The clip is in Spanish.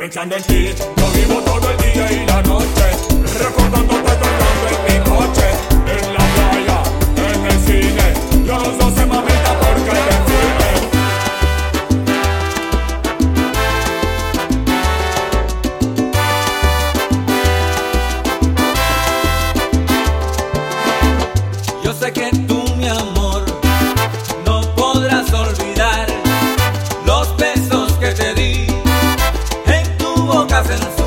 Pensando en ti, yo vivo todo el día y la noche, recordándote tocando en mi coche, en la playa, en el cine, yo no sé mamita por qué te fuiste. Yo sé que tú, mi amor, no podrás olvidar los besos que te di en tu boca sensual.